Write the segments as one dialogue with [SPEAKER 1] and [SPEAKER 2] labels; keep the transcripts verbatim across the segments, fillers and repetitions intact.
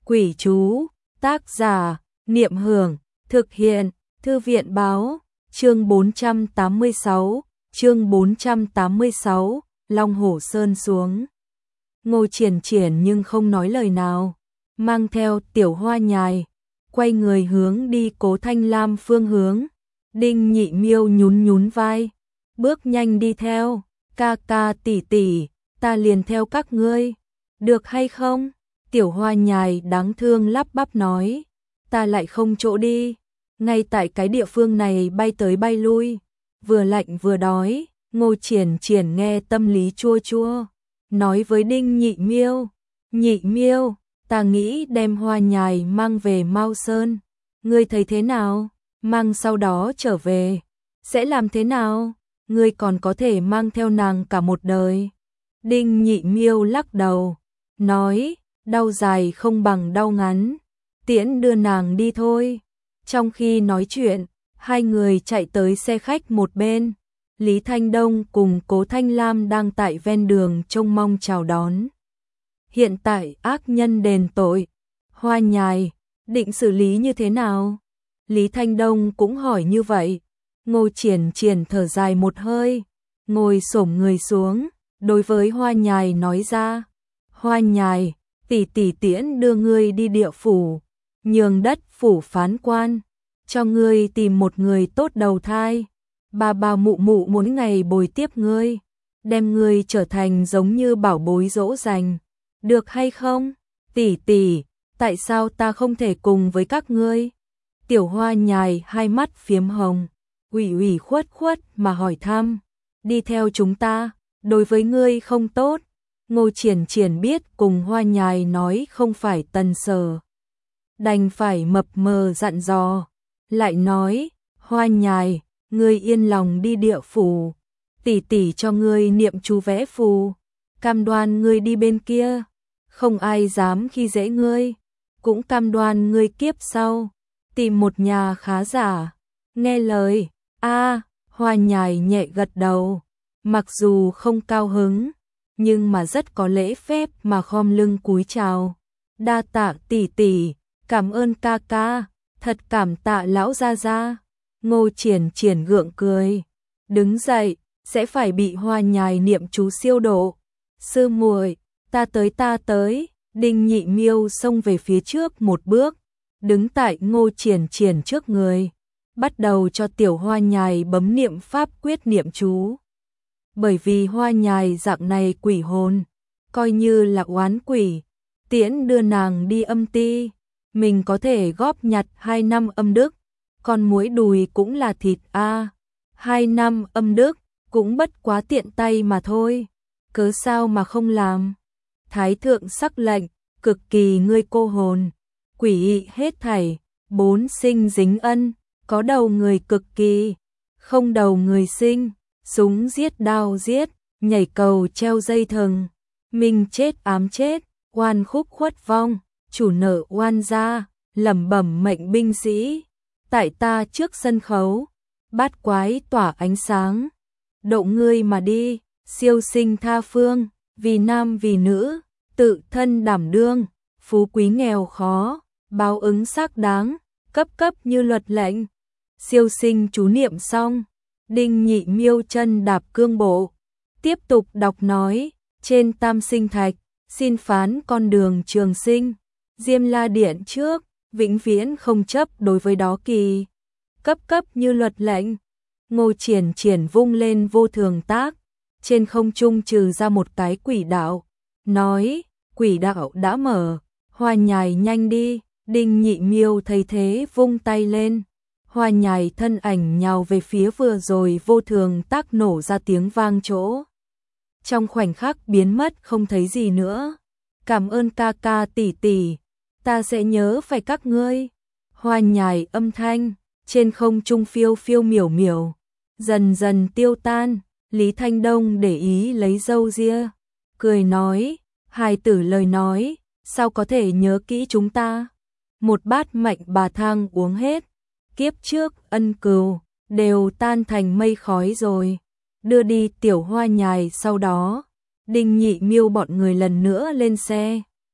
[SPEAKER 1] Quỷ chú, tác giả, Niệm Hưởng, thực hiện, Thư viện báo, chương bốn trăm tám mươi sáu, chương bốn trăm tám mươi sáu, Long Hổ Sơn xuống. Ngô Triển Triển nhưng không nói lời nào, mang theo Tiểu Hoa Nhài, quay người hướng đi Cố Thanh Lam phương hướng. Đinh Nhị Miêu nhún nhún vai, bước nhanh đi theo, ca ca tỷ tỷ, ta liền theo các ngươi, được hay không? Tiểu Hoa Nhài đáng thương lắp bắp nói, ta lại không chỗ đi, ngay tại cái địa phương này bay tới bay lui, vừa lạnh vừa đói. Ngô Triển Triển nghe tâm lý chua chua, nói với Đinh Nhị Miêu, Nhị Miêu, ta nghĩ đem Hoa Nhài mang về Mao Sơn, ngươi thấy thế nào? Mang sau đó trở về, sẽ làm thế nào? Ngươi còn có thể mang theo nàng cả một đời. Đinh Nhị Miêu lắc đầu, nói, đau dài không bằng đau ngắn, tiễn đưa nàng đi thôi. Trong khi nói chuyện, hai người chạy tới xe khách một bên. Lý Thanh Đông cùng Cố Thanh Lam đang tại ven đường trông mong chào đón. Hiện tại ác nhân đền tội, Hoa Nhài, định xử lý như thế nào? Lý Thanh Đông cũng hỏi như vậy. Ngô Triển Triển thở dài một hơi, ngồi xổm người xuống, đối với Hoa Nhài nói ra, Hoa Nhài, tỷ tỷ tiễn đưa ngươi đi địa phủ, nhường đất phủ phán quan, cho ngươi tìm một người tốt đầu thai. Bà bà mụ mụ muốn ngày bồi tiếp ngươi, đem ngươi trở thành giống như bảo bối dỗ dành, được hay không? Tỷ tỷ, tại sao ta không thể cùng với các ngươi? Tiểu Hoa Nhài hai mắt phiếm hồng, ủy ủy khuất khuất mà hỏi thăm, đi theo chúng ta, đối với ngươi không tốt. Ngô Triển Triển biết cùng Hoa Nhài nói không phải tần sở, đành phải mập mờ dặn dò, lại nói, Hoa Nhài, ngươi yên lòng đi địa phủ, tỷ tỷ cho ngươi niệm chú vẽ phù, cam đoan ngươi đi bên kia, không ai dám khi dễ ngươi, cũng cam đoan ngươi kiếp sau tìm một nhà khá giả. Nghe lời, a, Hoa Nhài nhẹ gật đầu, mặc dù không cao hứng, nhưng mà rất có lễ phép mà khom lưng cúi chào. Đa tạ tỷ tỷ, cảm ơn ca ca, thật cảm tạ lão gia gia. Ngô Triển Triển gượng cười, đứng dậy, sẽ phải bị Hoa Nhài niệm chú siêu độ. Sư muội, ta tới ta tới. Đinh Nhị Miêu xông về phía trước một bước, đứng tại Ngô Triển Triển trước người, bắt đầu cho Tiểu Hoa Nhài bấm niệm pháp quyết niệm chú. Bởi vì Hoa Nhài dạng này quỷ hồn, coi như là oán quỷ, tiễn đưa nàng đi âm ti, mình có thể góp nhặt hai năm âm đức, con muỗi đùi cũng là thịt a, à. Hai năm âm đức cũng bất quá tiện tay mà thôi, cớ sao mà không làm? Thái thượng sắc lệnh, cực kỳ ngươi cô hồn, quỷ ị hết thảy, bốn sinh dính ân, có đầu người cực kỳ, không đầu người sinh, súng giết đao giết, nhảy cầu treo dây thừng, mình chết ám chết, oan khúc khuất vong, chủ nợ oan gia, lẩm bẩm mệnh binh sĩ. Tại ta trước sân khấu, bát quái tỏa ánh sáng, độ ngươi mà đi, siêu sinh tha phương, vì nam vì nữ, tự thân đảm đương, phú quý nghèo khó, báo ứng xác đáng, cấp cấp như luật lệnh. Siêu sinh chú niệm xong, Đinh Nhị Miêu chân đạp cương bộ, tiếp tục đọc nói, trên tam sinh thạch, xin phán con đường trường sinh, Diêm La Điện trước, vĩnh viễn không chấp đối với đó kỳ, cấp cấp như luật lệnh. Ngô Triển Triển vung lên vô thường tác, trên không trung trừ ra một cái quỷ đạo, nói, quỷ đạo đã mở, Hoa Nhài nhanh đi. Đinh Nhị Miêu thấy thế vung tay lên, Hoa Nhài thân ảnh nhào về phía vừa rồi vô thường tác nổ ra tiếng vang chỗ, trong khoảnh khắc biến mất không thấy gì nữa. Cảm ơn ca ca tỷ tỷ, ta sẽ nhớ phải các ngươi. Hoa Nhài âm thanh trên không trung phiêu phiêu miểu miểu, dần dần tiêu tan. Lý Thanh Đông để ý lấy râu ria, cười nói, hài tử lời nói, sao có thể nhớ kỹ chúng ta? Một bát mạnh bà thang uống hết, kiếp trước ân cừu đều tan thành mây khói rồi. Đưa đi Tiểu Hoa Nhài sau đó, Đinh Nhị Miêu bọn người lần nữa lên xe,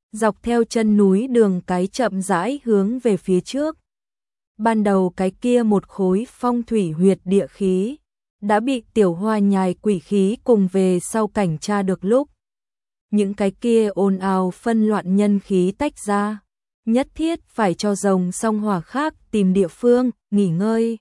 [SPEAKER 1] dọc theo chân núi đường cái chậm rãi hướng về phía trước. Ban đầu cái kia một khối phong thủy huyệt địa khí đã bị Tiểu Hoa nhài quỷ khí cùng về sau cảnh tra được lúc. Những cái kia ồn ào phân loạn nhân khí tách ra, nhất thiết phải cho rồng song hỏa khác tìm địa phương, nghỉ ngơi.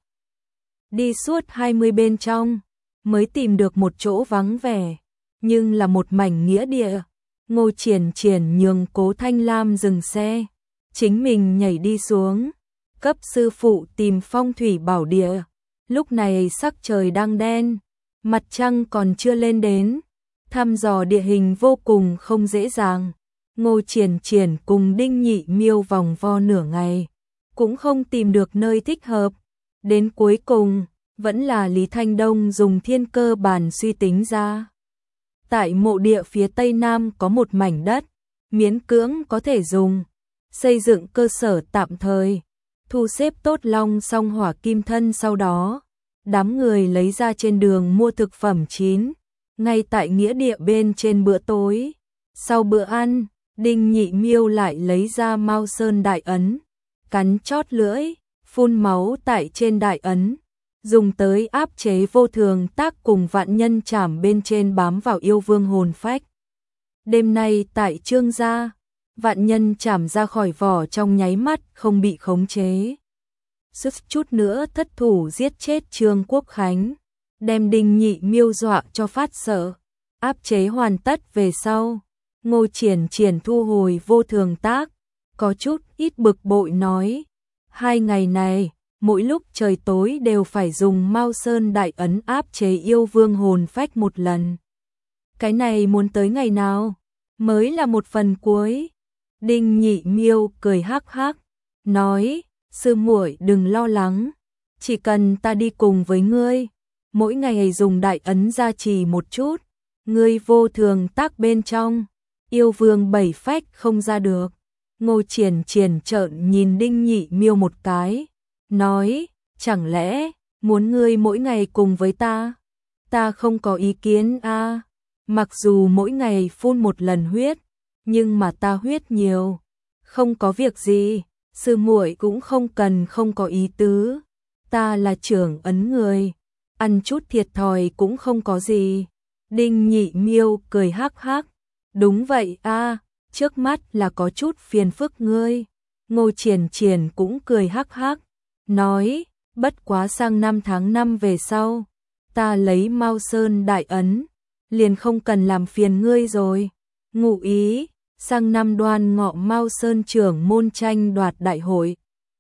[SPEAKER 1] Đi suốt hai mươi bên trong, mới tìm được một chỗ vắng vẻ, nhưng là một mảnh nghĩa địa. Ngô Triển Triển nhường Cố Thanh Lam dừng xe, chính mình nhảy đi xuống, cấp sư phụ tìm phong thủy bảo địa. Lúc này sắc trời đang đen, mặt trăng còn chưa lên đến, thăm dò địa hình vô cùng không dễ dàng. Ngô Triển Triển cùng Đinh Nhị Miêu vòng vo nửa ngày, cũng không tìm được nơi thích hợp. Đến cuối cùng, vẫn là Lý Thanh Đông dùng thiên cơ bàn suy tính ra. Tại mộ địa phía tây nam có một mảnh đất, miễn cưỡng có thể dùng, xây dựng cơ sở tạm thời, thu xếp tốt long song hỏa kim thân. Sau đó, đám người lấy ra trên đường mua thực phẩm chín, ngay tại nghĩa địa bên trên bữa tối. Sau bữa ăn, Đinh Nhị Miêu lại lấy ra Mao Sơn đại ấn, cắn chót lưỡi, phun máu tại trên đại ấn, dùng tới áp chế vô thường tác cùng vạn nhân trảm bên trên bám vào yêu vương hồn phách. Đêm nay tại Trương gia, vạn nhân trảm ra khỏi vỏ trong nháy mắt không bị khống chế. Sức chút nữa thất thủ giết chết Trương Quốc Khánh, đem Đinh Nhị Miêu dọa cho phát sợ. Áp chế hoàn tất về sau, Ngô Triển Triển thu hồi vô thường tác, có chút ít bực bội nói, hai ngày này, mỗi lúc trời tối đều phải dùng Mao Sơn đại ấn áp chế yêu vương hồn phách một lần. Cái này muốn tới ngày nào? Mới là một phần cuối. Đinh Nhị Miêu cười hắc hắc, nói, sư muội đừng lo lắng, chỉ cần ta đi cùng với ngươi, mỗi ngày dùng đại ấn gia trì một chút, ngươi vô thường tác bên trong, yêu vương bảy phách không ra được. Ngô Triển Triển trợn nhìn Đinh Nhị Miêu một cái, nói, chẳng lẽ muốn ngươi mỗi ngày cùng với ta? Ta không có ý kiến a. À. Mặc dù mỗi ngày phun một lần huyết, nhưng mà ta huyết nhiều, không có việc gì, sư muội cũng không cần không có ý tứ. Ta là trưởng ấn người, ăn chút thiệt thòi cũng không có gì. Đinh Nhị Miêu cười hắc hắc, đúng vậy a, à, trước mắt là có chút phiền phức ngươi. Ngô Triển Triển cũng cười hắc hắc, nói, bất quá sang năm tháng năm về sau, ta lấy Mao Sơn đại ấn, liền không cần làm phiền ngươi rồi. Ngụ ý, sang năm Đoan Ngọ Mao Sơn trưởng môn tranh đoạt đại hội,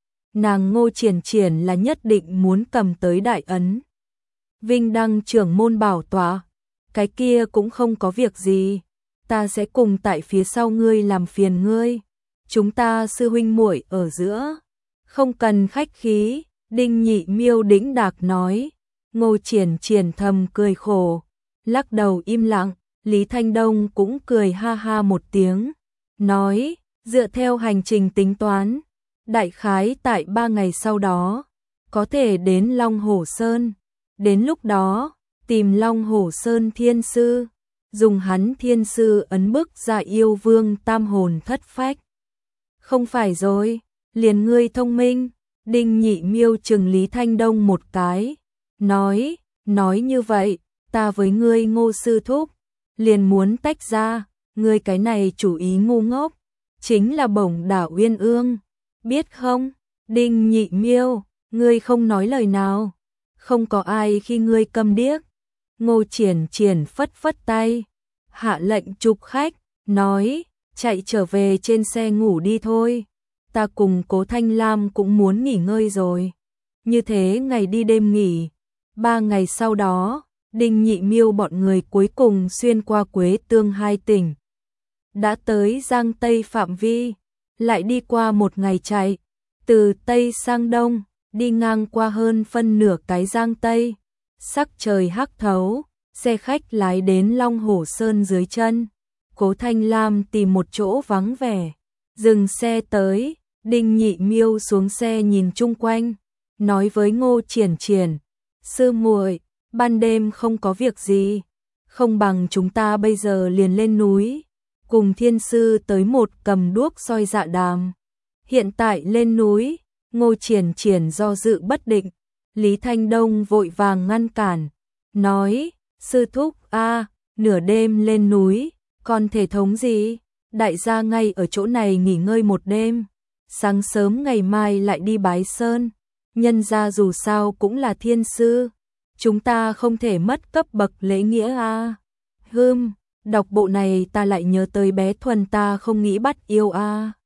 [SPEAKER 1] nàng Ngô Triển Triển là nhất định muốn cầm tới đại ấn. Vinh đăng trưởng môn bảo tọa, cái kia cũng không có việc gì, ta sẽ cùng tại phía sau ngươi làm phiền ngươi. Chúng ta sư huynh muội ở giữa, không cần khách khí. Đinh Nhị Miêu đĩnh đạc nói. Ngô Triển Triển thầm cười khổ, lắc đầu im lặng. Lý Thanh Đông cũng cười ha ha một tiếng, nói, dựa theo hành trình tính toán, đại khái tại ba ngày sau đó, có thể đến Long Hổ Sơn. Đến lúc đó, tìm Long Hổ Sơn thiên sư, dùng hắn thiên sư ấn bức ra yêu vương tam hồn thất phách. Không phải rồi, liền ngươi thông minh. Đinh Nhị Miêu chừng Lý Thanh Đông một cái, nói, nói như vậy, ta với ngươi Ngô sư thúc, liền muốn tách ra, ngươi cái này chủ ý ngu ngốc, chính là bổng đảo uyên ương, biết không? Đinh Nhị Miêu, ngươi không nói lời nào, không có ai khi ngươi câm điếc. Ngô Triển Triển phất phất tay, hạ lệnh chụp khách, nói, chạy trở về trên xe ngủ đi thôi. Ta cùng Cố Thanh Lam cũng muốn nghỉ ngơi rồi. Như thế ngày đi đêm nghỉ. Ba ngày sau đó, Đinh Nhị Miêu bọn người cuối cùng xuyên qua Quế Tương hai tỉnh. Đã tới Giang Tây phạm vi, lại đi qua một ngày chạy, từ Tây sang Đông, đi ngang qua hơn phân nửa cái Giang Tây. Sắc trời hắc thấu, xe khách lái đến Long Hổ Sơn dưới chân. Cố Thanh Lam tìm một chỗ vắng vẻ, dừng xe tới. Đinh Nhị Miêu xuống xe nhìn chung quanh, nói với Ngô Triển Triển, sư muội, ban đêm không có việc gì, không bằng chúng ta bây giờ liền lên núi, cùng thiên sư tới một cầm đuốc soi dạ đàm. Hiện tại lên núi, Ngô Triển Triển do dự bất định, Lý Thanh Đông vội vàng ngăn cản, nói, sư thúc a, nửa đêm lên núi, còn thể thống gì, đại gia ngay ở chỗ này nghỉ ngơi một đêm, sáng sớm ngày mai lại đi bái sơn, nhân gia dù sao cũng là thiên sư, chúng ta không thể mất cấp bậc lễ nghĩa a. Hừm, đọc bộ này ta lại nhớ tới bé Thuần ta không nghĩ bắt yêu a.